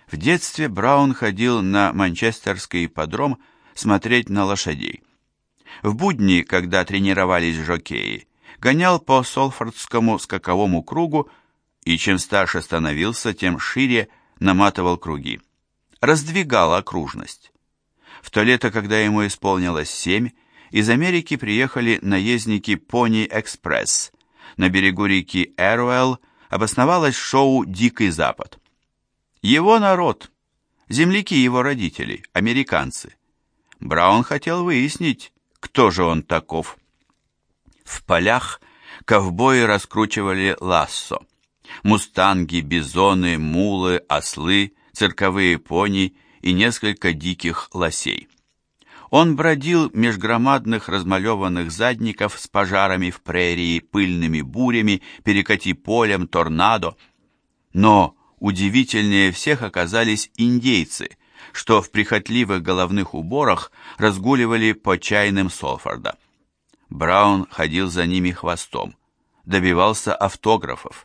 В детстве Браун ходил на Манчестерский ипподром смотреть на лошадей. В будни, когда тренировались жокеи, гонял по Солфордскому скаковому кругу и чем старше становился, тем шире наматывал круги. Раздвигал окружность. В то лето, когда ему исполнилось 7, из Америки приехали наездники Пони-экспресс. На берегу реки Эруэлл обосновалось шоу «Дикий Запад». Его народ, земляки его родителей, американцы. Браун хотел выяснить, кто же он таков. В полях ковбои раскручивали лассо. Мустанги, бизоны, мулы, ослы, цирковые пони и несколько диких лосей. Он бродил меж громадных размалеванных задников с пожарами в прерии, пыльными бурями, перекати полем, торнадо. Но удивительнее всех оказались индейцы, что в прихотливых головных уборах разгуливали по чайным Солфорда. Браун ходил за ними хвостом, добивался автографов.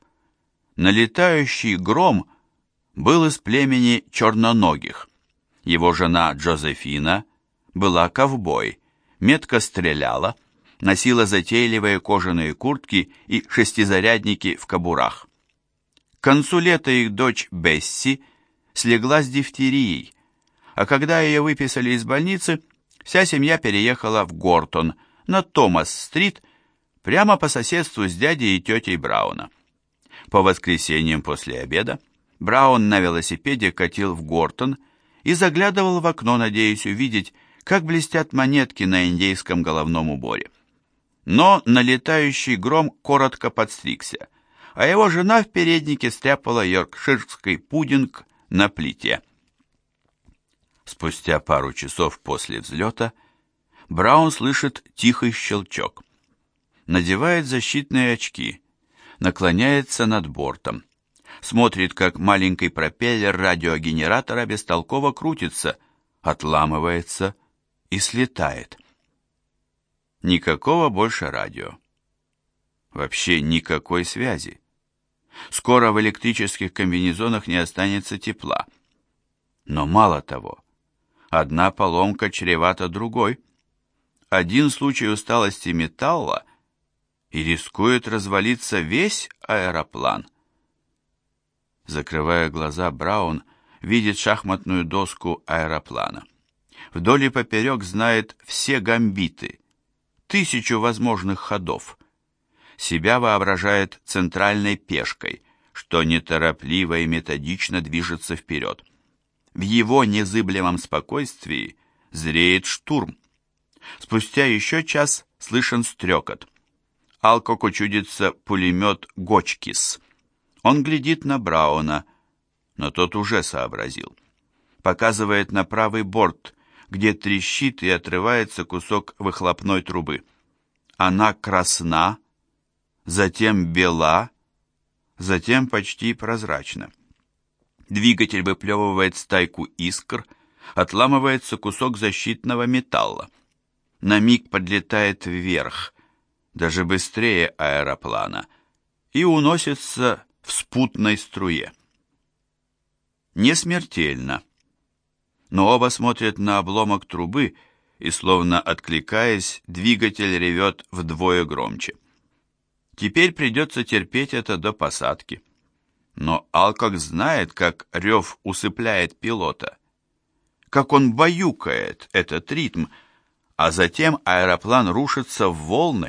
Налетающий гром был из племени черноногих. Его жена Джозефина была ковбой, метко стреляла, носила затейливые кожаные куртки и шестизарядники в кобурах. К концу лета их дочь Бесси слегла с дифтерией, а когда ее выписали из больницы, вся семья переехала в Гортон, на Томас-стрит, прямо по соседству с дядей и тетей Брауна. По воскресеньям после обеда Браун на велосипеде катил в Гортон и заглядывал в окно, надеясь увидеть, как блестят монетки на индейском головном уборе. Но налетающий гром коротко подстригся, а его жена в переднике стряпала йоркширский пудинг на плите. Спустя пару часов после взлета Браун слышит тихий щелчок. Надевает защитные очки, наклоняется над бортом, смотрит, как маленький пропеллер радиогенератора бестолково крутится, отламывается и слетает. Никакого больше радио. Вообще никакой связи. Скоро в электрических комбинезонах не останется тепла. Но мало того, одна поломка чревата другой. Один случай усталости металла, и рискует развалиться весь аэроплан. Закрывая глаза, Браун видит шахматную доску аэроплана. Вдоль и поперек знает все гамбиты, 1000 возможных ходов. Себя воображает центральной пешкой, что неторопливо и методично движется вперед. В его незыблемом спокойствии зреет штурм. Спустя еще час слышен стрекот. Алкоку чудится пулемет Гочкис. Он глядит на Брауна, но тот уже сообразил. Показывает на правый борт, где трещит и отрывается кусок выхлопной трубы. Она красна, затем бела, затем почти прозрачна. Двигатель выплевывает стайку искр, отламывается кусок защитного металла. На миг подлетает вверх, даже быстрее аэроплана, и уносится в спутной струе. Не смертельно, но оба смотрят на обломок трубы, и, словно откликаясь, двигатель ревет вдвое громче. Теперь придется терпеть это до посадки. Но Алкок знает, как рев усыпляет пилота, как он баюкает этот ритм, а затем аэроплан рушится в волны.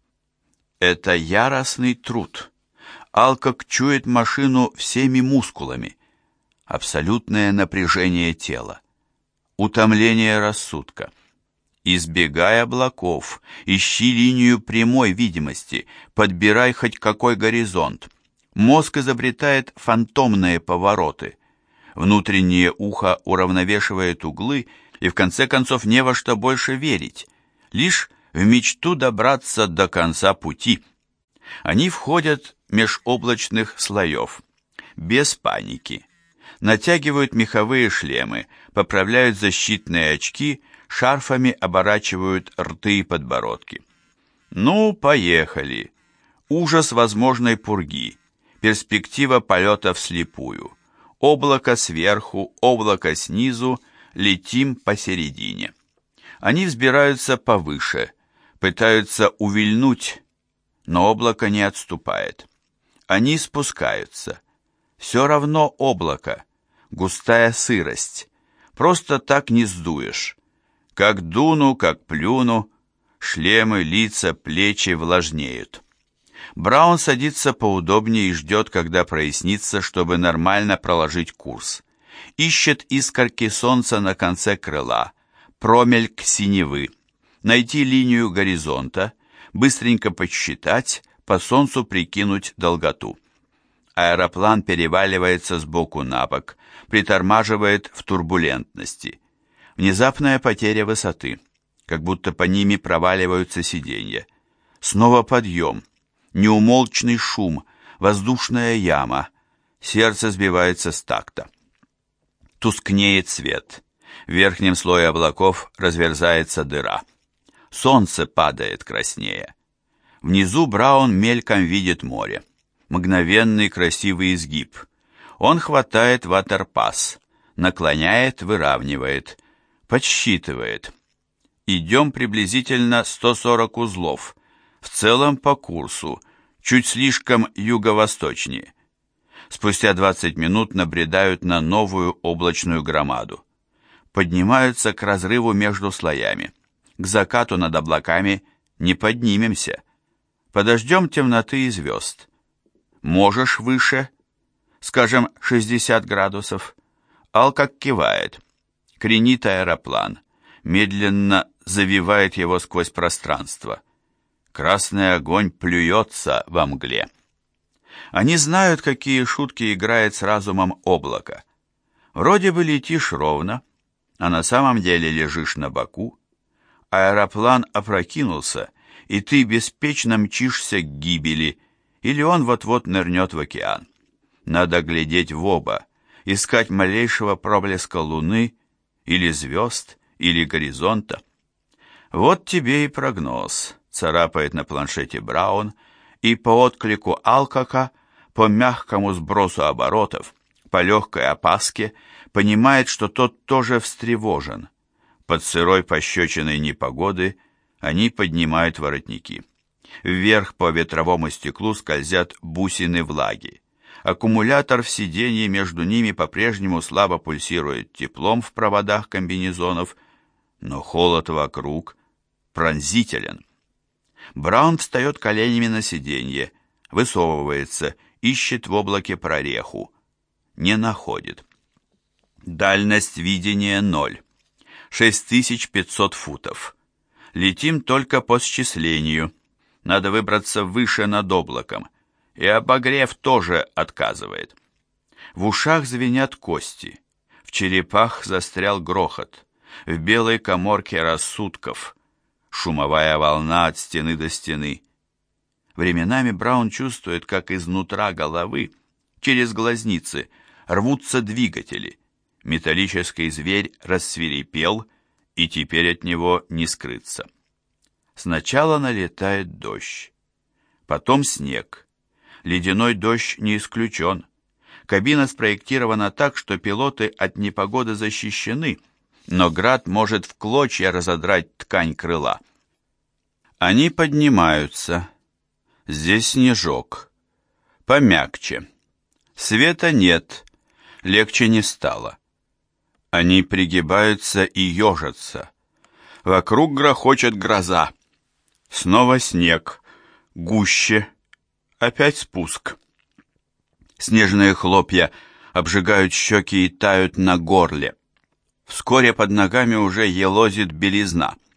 Это яростный труд. Алкок чует машину всеми мускулами. Абсолютное напряжение тела. Утомление рассудка. Избегай облаков, ищи линию прямой видимости, подбирай хоть какой горизонт. Мозг изобретает фантомные повороты. Внутреннее ухо уравновешивает углы, и в конце концов не во что больше верить, лишь в мечту добраться до конца пути. Они входят меж облачных слоев, без паники. Натягивают меховые шлемы, поправляют защитные очки, шарфами оборачивают рты и подбородки. Ну, поехали. Ужас возможной пурги, перспектива полета вслепую, Облако сверху, облако снизу, летим посередине. Они взбираются повыше, пытаются увильнуть, но облако не отступает. Они спускаются. Все равно облако, густая сырость. Просто так не сдуешь. Как дуну, как плюну, шлемы, лица, плечи влажнеют. Браун садится поудобнее и ждет, когда прояснится, чтобы нормально проложить курс. Ищет искорки солнца на конце крыла, промельк синевы, найти линию горизонта, быстренько подсчитать, по солнцу прикинуть долготу. Аэроплан переваливается с боку на бок, притормаживает в турбулентности. Внезапная потеря высоты, как будто по ними проваливаются сиденья. Снова подъем. Неумолчный шум, воздушная яма, сердце сбивается с такта. Тускнеет свет, в верхнем слое облаков разверзается дыра. Солнце падает краснее. Внизу Браун мельком видит море. Мгновенный красивый изгиб. Он хватает ватерпас, наклоняет, выравнивает, подсчитывает. Идем приблизительно 140 узлов, в целом по курсу, чуть слишком юго-восточнее. Спустя 20 минут набредают на новую облачную громаду. Поднимаются к разрыву между слоями. К закату над облаками не поднимемся. Подождем темноты и звезд. Можешь выше, скажем, 60 градусов. Ал как кивает. Кренит аэроплан. Медленно завивает его сквозь пространство. Красный огонь плюется во мгле. Они знают, какие шутки играет с разумом облако. Вроде бы летишь ровно, а на самом деле лежишь на боку. Аэроплан опрокинулся, и ты беспечно мчишься к гибели, или он вот-вот нырнет в океан. Надо глядеть в оба, искать малейшего проблеска луны, или звезд, или горизонта. Вот тебе и прогноз, царапает на планшете Браун, и по отклику Алкока, по мягкому сбросу оборотов, по легкой опаске, понимает, что тот тоже встревожен. Под сырой пощечиной непогоды они поднимают воротники. Вверх по ветровому стеклу скользят бусины влаги. Аккумулятор в сиденье между ними по-прежнему слабо пульсирует теплом в проводах комбинезонов, но холод вокруг пронзителен. Браун встает коленями на сиденье, высовывается, ищет в облаке прореху. Не находит. Дальность видения 0. 6500 футов. Летим только по счислению. Надо выбраться выше над облаком. И обогрев тоже отказывает. В ушах звенят кости. В черепах застрял грохот. В белой каморке рассудков. Шумовая волна от стены до стены. Временами Браун чувствует, как изнутра головы, через глазницы, рвутся двигатели. Металлический зверь рассвирепел, и теперь от него не скрыться. Сначала налетает дождь, потом снег. Ледяной дождь не исключен. Кабина спроектирована так, что пилоты от непогоды защищены, но град может в клочья разодрать ткань крыла. Они поднимаются. Здесь снежок. Помягче. Света нет. Легче не стало. Они пригибаются и ежатся. Вокруг грохочет гроза. Снова снег. Гуще. Опять спуск. Снежные хлопья обжигают щеки и тают на горле. Вскоре под ногами уже елозит белизна.